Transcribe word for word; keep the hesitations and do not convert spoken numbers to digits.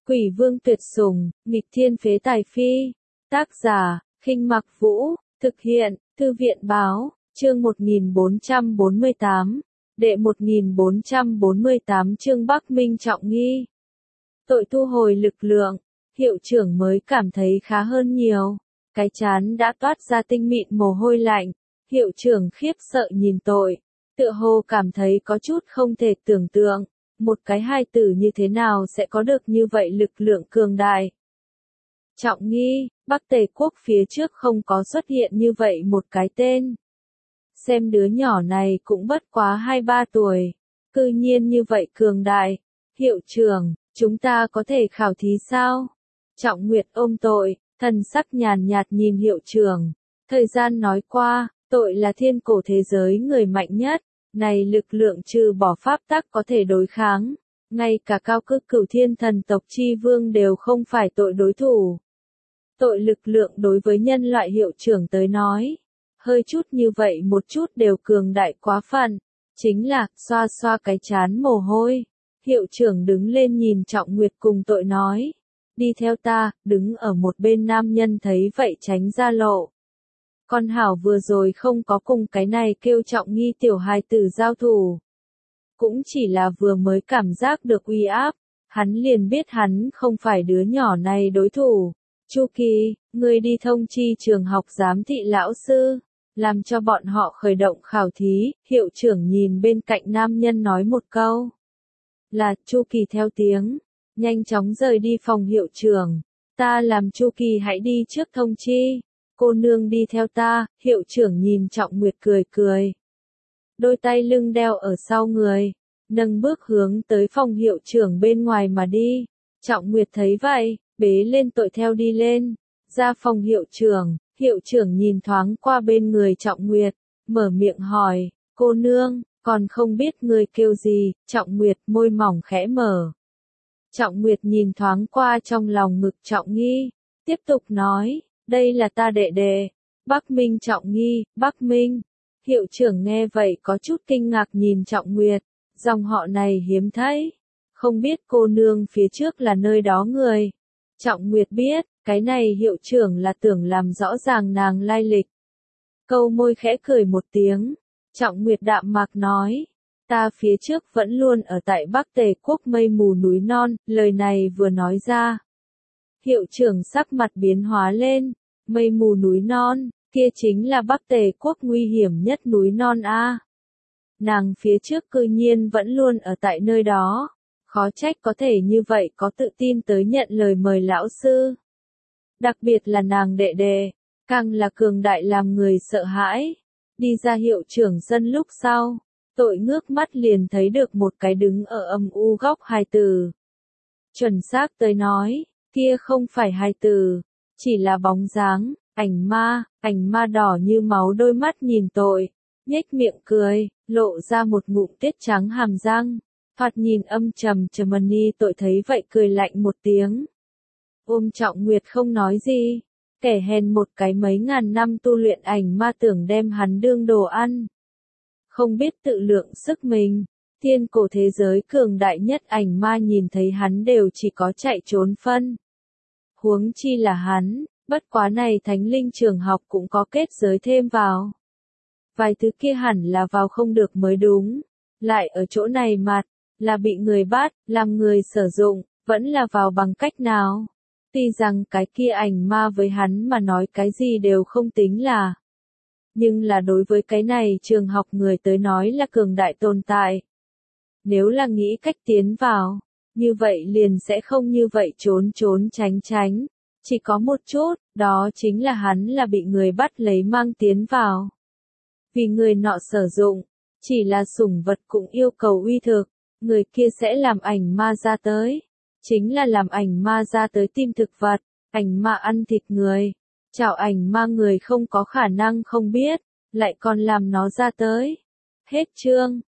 Quỷ vương tuyệt sủng, nghịch thiên phế tài phi. Tác giả, Khinh Mặc Vũ, thực hiện, Thư viện báo, chương một nghìn bốn trăm bốn mươi tám, đệ một nghìn bốn trăm bốn mươi tám chương Bắc Minh trọng nghi. Tội thu hồi lực lượng, hiệu trưởng mới cảm thấy khá hơn nhiều, cái trán đã toát ra tinh mịn mồ hôi lạnh, hiệu trưởng khiếp sợ nhìn tội, tựa hồ cảm thấy có chút không thể tưởng tượng. Một cái hài tử như thế nào sẽ có được như vậy lực lượng cường đại. Trọng nghi, Bắc Tề quốc phía trước không có xuất hiện như vậy một cái tên. Xem đứa nhỏ này cũng bất quá hai ba tuổi, cư nhiên như vậy cường đại. Hiệu trưởng, chúng ta có thể khảo thí sao? Trọng Nguyệt ôm tội, thần sắc nhàn nhạt nhìn hiệu trưởng. Thời gian nói qua, tội là thiên cổ thế giới người mạnh nhất. Này lực lượng trừ bỏ pháp tắc có thể đối kháng, ngay cả cao cước cửu thiên thần tộc chi vương đều không phải tội đối thủ. Tội lực lượng đối với nhân loại hiệu trưởng tới nói, hơi chút như vậy một chút đều cường đại quá phận, chính là, xoa xoa cái chán mồ hôi. Hiệu trưởng đứng lên nhìn Trọng Nguyệt cùng tội nói, đi theo ta, đứng ở một bên nam nhân thấy vậy tránh ra lộ. Con hảo vừa rồi không có cùng cái này kêu Trọng nghi tiểu hài tử giao thủ. Cũng chỉ là vừa mới cảm giác được uy áp, hắn liền biết hắn không phải đứa nhỏ này đối thủ. Chu Kỳ, ngươi đi thông chi trường học giám thị lão sư, làm cho bọn họ khởi động khảo thí, hiệu trưởng nhìn bên cạnh nam nhân nói một câu. Là, Chu Kỳ theo tiếng, nhanh chóng rời đi phòng hiệu trưởng, ta làm Chu Kỳ hãy đi trước thông chi. Cô nương đi theo ta, hiệu trưởng nhìn Trọng Nguyệt cười cười. Đôi tay lưng đeo ở sau người, nâng bước hướng tới phòng hiệu trưởng bên ngoài mà đi. Trọng Nguyệt thấy vậy, bế lên tội theo đi lên. Ra phòng hiệu trưởng, hiệu trưởng nhìn thoáng qua bên người Trọng Nguyệt, mở miệng hỏi, cô nương, còn không biết người kêu gì, Trọng Nguyệt môi mỏng khẽ mở. Trọng Nguyệt nhìn thoáng qua trong lòng ngực Trọng nghi, tiếp tục nói. Đây là ta đệ đệ, Bắc Minh Trọng nghi, Bắc Minh. Hiệu trưởng nghe vậy có chút kinh ngạc nhìn Trọng Nguyệt, dòng họ này hiếm thấy, không biết cô nương phía trước là nơi đó người. Trọng Nguyệt biết, cái này hiệu trưởng là tưởng làm rõ ràng nàng lai lịch. Câu môi khẽ cười một tiếng, Trọng Nguyệt đạm mạc nói, ta phía trước vẫn luôn ở tại Bắc Tề quốc mây mù núi non, lời này vừa nói ra. Hiệu trưởng sắc mặt biến hóa lên, mây mù núi non, kia chính là Bắc Tề quốc nguy hiểm nhất núi non a. Nàng phía trước cư nhiên vẫn luôn ở tại nơi đó, khó trách có thể như vậy có tự tin tới nhận lời mời lão sư. Đặc biệt là nàng đệ đệ, càng là cường đại làm người sợ hãi. Đi ra hiệu trưởng sân lúc sau, tội ngước mắt liền thấy được một cái đứng ở âm u góc hài tử. Chuẩn xác tới nói, kia không phải hài tử, chỉ là bóng dáng, ảnh ma, ảnh ma đỏ như máu đôi mắt nhìn tội, nhếch miệng cười, lộ ra một ngụm tiết trắng hàm răng, thoạt nhìn âm trầm trầm ni tội thấy vậy cười lạnh một tiếng. Ôm Trọng Nguyệt không nói gì, kẻ hèn một cái mấy ngàn năm tu luyện ảnh ma tưởng đem hắn đương đồ ăn. Không biết tự lượng sức mình, thiên cổ thế giới cường đại nhất ảnh ma nhìn thấy hắn đều chỉ có chạy trốn phân. Huống chi là hắn, bất quá này thánh linh trường học cũng có kết giới thêm vào. Vài thứ kia hẳn là vào không được mới đúng, lại ở chỗ này mặt, là bị người bắt, làm người sử dụng, vẫn là vào bằng cách nào. Tuy rằng cái kia ảnh ma với hắn mà nói cái gì đều không tính là. Nhưng là đối với cái này trường học người tới nói là cường đại tồn tại. Nếu là nghĩ cách tiến vào, như vậy liền sẽ không như vậy trốn trốn tránh tránh. Chỉ có một chút, đó chính là hắn là bị người bắt lấy mang tiến vào. Vì người nọ sử dụng, chỉ là sủng vật cũng yêu cầu uy thực, người kia sẽ làm ảnh ma ra tới. Chính là làm ảnh ma ra tới tim thực vật, ảnh ma ăn thịt người. Chảo ảnh ma người không có khả năng không biết, lại còn làm nó ra tới. Hết chương.